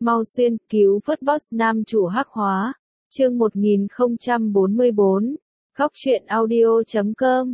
Mau xuyên, cứu vớt boss nam chủ hắc hóa. Chương 1044. Góc truyện audio.com.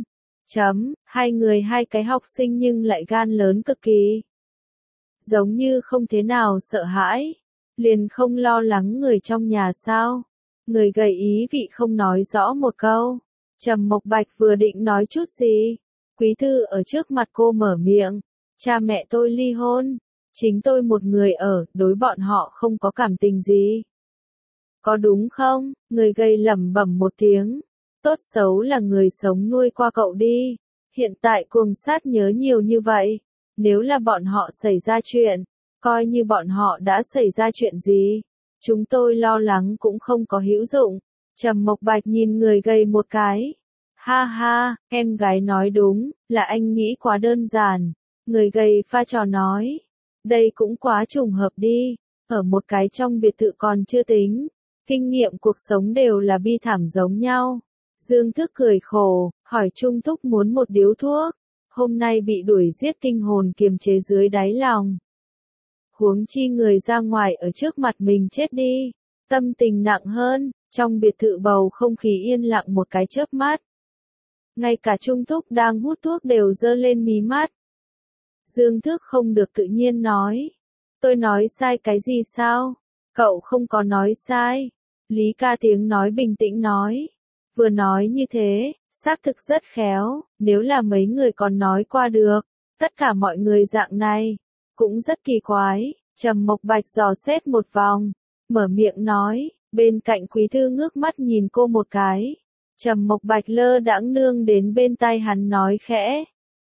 Hai người hai cái học sinh nhưng lại gan lớn cực kỳ. Giống như không thế nào sợ hãi. Liền không lo lắng người trong nhà sao. Người gầy ý vị không nói rõ một câu. Trầm Mộc Bạch vừa định nói chút gì. Quý thư ở trước mặt cô mở miệng. Cha mẹ tôi ly hôn. Chính tôi một người ở, đối bọn họ không có cảm tình gì. Có đúng không? Người gầy lẩm bẩm một tiếng. Tốt xấu là người sống nuôi qua cậu đi. Hiện tại cuồng sát nhớ nhiều như vậy. Nếu là bọn họ xảy ra chuyện, coi như bọn họ đã xảy ra chuyện gì. Chúng tôi lo lắng cũng không có hữu dụng. Trầm Mộc Bạch nhìn người gầy một cái. Ha ha, em gái nói đúng, là anh nghĩ quá đơn giản. Người gầy pha trò nói. Đây cũng quá trùng hợp đi. Ở một cái trong biệt thự còn chưa tính. Kinh nghiệm cuộc sống đều là bi thảm giống nhau. Dương Thức cười khổ, hỏi Trung Thúc muốn một điếu thuốc. Hôm nay bị đuổi giết kinh hồn kiềm chế dưới đáy lòng. Huống chi người ra ngoài ở trước mặt mình chết đi. Tâm tình nặng hơn, trong biệt thự bầu không khí yên lặng một cái chớp mắt. Ngay cả Trung Thúc đang hút thuốc đều giơ lên mí mắt. Dương Thức không được tự nhiên nói. Tôi nói sai cái gì sao? Cậu không có nói sai. Lý Ca tiếng nói bình tĩnh nói. Vừa nói như thế, xác thực rất khéo, nếu là mấy người còn nói qua được. Tất cả mọi người dạng này, cũng rất kỳ quái. Trầm Mộc Bạch dò xét một vòng, mở miệng nói, bên cạnh Quý thư ngước mắt nhìn cô một cái. Trầm Mộc Bạch lơ đãng nương đến bên tai hắn nói khẽ.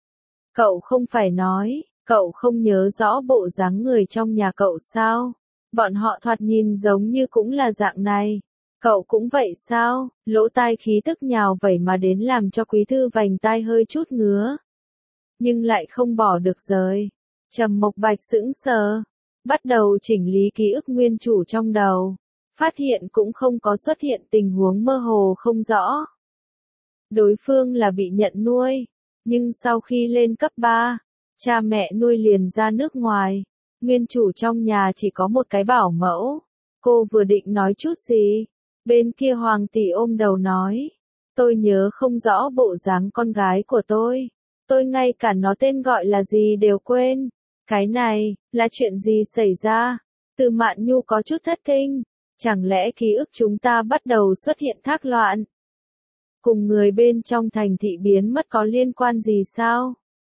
Cậu không phải nói, cậu không nhớ rõ bộ dáng người trong nhà cậu sao? Bọn họ thoạt nhìn giống như cũng là dạng này. Cậu cũng vậy sao? Lỗ tai khí tức nhào vẩy mà đến làm cho Quý thư vành tai hơi chút ngứa. Nhưng lại không bỏ được rời. Trầm Mộc Bạch sững sờ. Bắt đầu chỉnh lý ký ức nguyên chủ trong đầu. Phát hiện cũng không có xuất hiện tình huống mơ hồ không rõ. Đối phương là bị nhận nuôi. Nhưng sau khi lên cấp 3, cha mẹ nuôi liền ra nước ngoài. Nguyên chủ trong nhà chỉ có một cái bảo mẫu. Cô vừa định nói chút gì. Bên kia Hoàng tỷ ôm đầu nói. Tôi nhớ không rõ bộ dáng con gái của tôi. Tôi ngay cả nó tên gọi là gì đều quên. Cái này, là chuyện gì xảy ra? Từ Mạn Nhu có chút thất kinh. Chẳng lẽ ký ức chúng ta bắt đầu xuất hiện thác loạn? Cùng người bên trong thành thị biến mất có liên quan gì sao?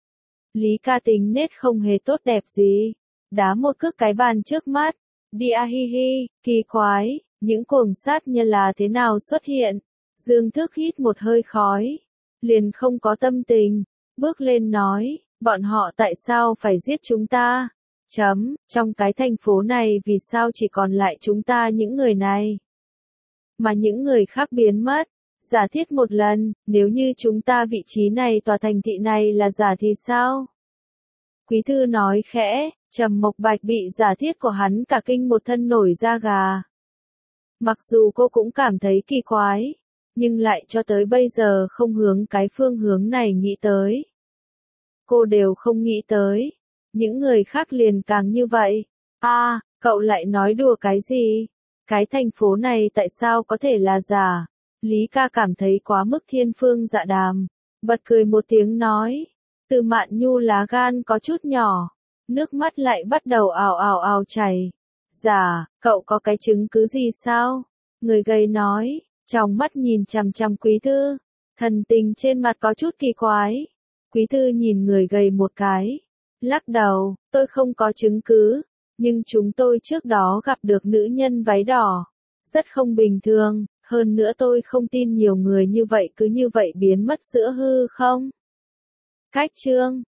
Lý Ca tính nết không hề tốt đẹp gì. Đá một cước cái bàn trước mắt. Đi a hi hi, kỳ quái, những cuồng sát nhân là thế nào xuất hiện? Dương Thức hít một hơi khói. Liền không có tâm tình. Bước lên nói, bọn họ tại sao phải giết chúng ta? Trong cái thành phố này vì sao chỉ còn lại chúng ta những người này? Mà những người khác biến mất. Giả thiết một lần, nếu như chúng ta vị trí này tòa thành thị này là giả thì sao? Quý thư nói khẽ, Trầm Mộc Bạch bị giả thiết của hắn cả kinh một thân nổi da gà. Mặc dù cô cũng cảm thấy kỳ quái, nhưng lại cho tới bây giờ không hướng cái phương hướng này nghĩ tới. Cô đều không nghĩ tới. Những người khác liền càng như vậy. Cậu lại nói đùa cái gì? Cái thành phố này tại sao có thể là giả? Lý Ca cảm thấy quá mức thiên phương dạ đàm. Bật cười một tiếng nói. Từ Mạn Nhu lá gan có chút nhỏ. Nước mắt lại bắt đầu ào ào ào chảy. Giả, cậu có cái chứng cứ gì sao? Người gầy nói. Trong mắt nhìn chằm chằm Quý thư. Thần tình trên mặt có chút kỳ quái. Quý thư nhìn người gầy một cái. Lắc đầu, tôi không có chứng cứ. Nhưng chúng tôi trước đó gặp được nữ nhân váy đỏ. Rất không bình thường. Hơn nữa tôi không tin nhiều người như vậy cứ như vậy biến mất giữa hư không. Cách chương